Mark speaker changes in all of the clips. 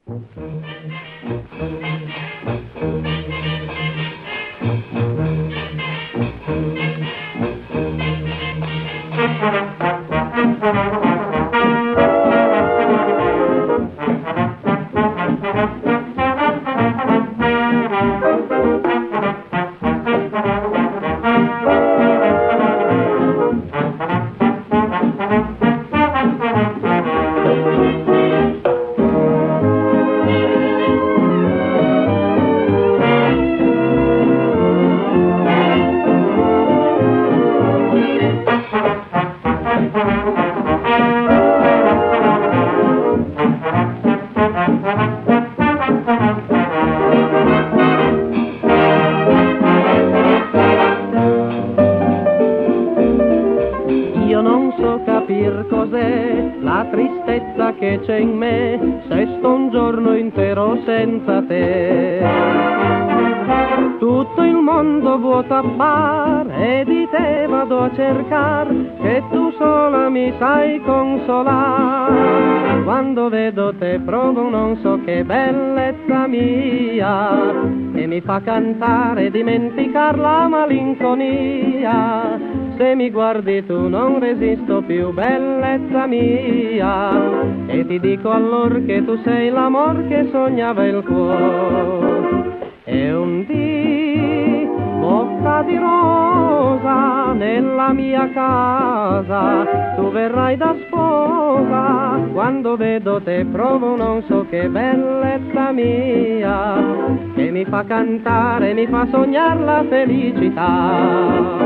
Speaker 1: Io non so capir cos'è la tristezza che c'è in me, se sto un giorno intero senza te. Tutto il mondo vuoto appare e di te vado a cercar, che tu sola mi sai consolare. Quando vedo te provo non so che bellezza mia, e mi fa cantare e dimenticar la malinconia. Se mi guardi tu non resisto più, bellezza mia, e ti dico allora che tu sei l'amor che sognava il cuore. E un dì, bocca di rosa, nella mia casa, tu verrai da sposa. Quando vedo te provo non so che bellezza mia, che mi fa cantare, mi fa sognare la felicità.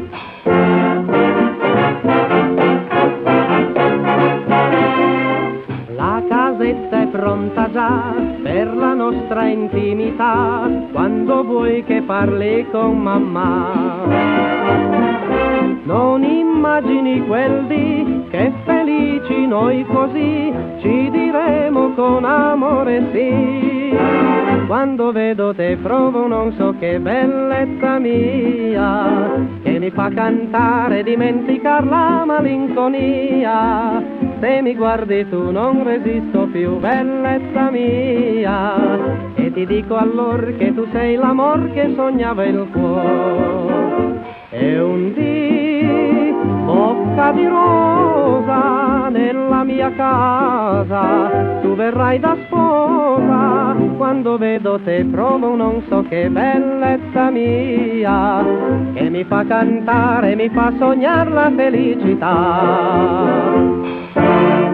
Speaker 1: La casetta è pronta già per la nostra intimità, quando vuoi che parli con mamma. Non immagini quel dì che felici noi così ci diremo con amore sì. Quando vedo te provo non so che bellezza mia, che mi fa cantare e dimenticar la malinconia. Se mi guardi tu non resisto più, bellezza mia, e ti dico allora che tu sei l'amor che sognava il cuore. E un dì, bocca di rosa, nella mia casa, tu verrai da sposa. Quando vedo te provo non so che bellezza mia, che mi fa cantare, mi fa sognare la felicità.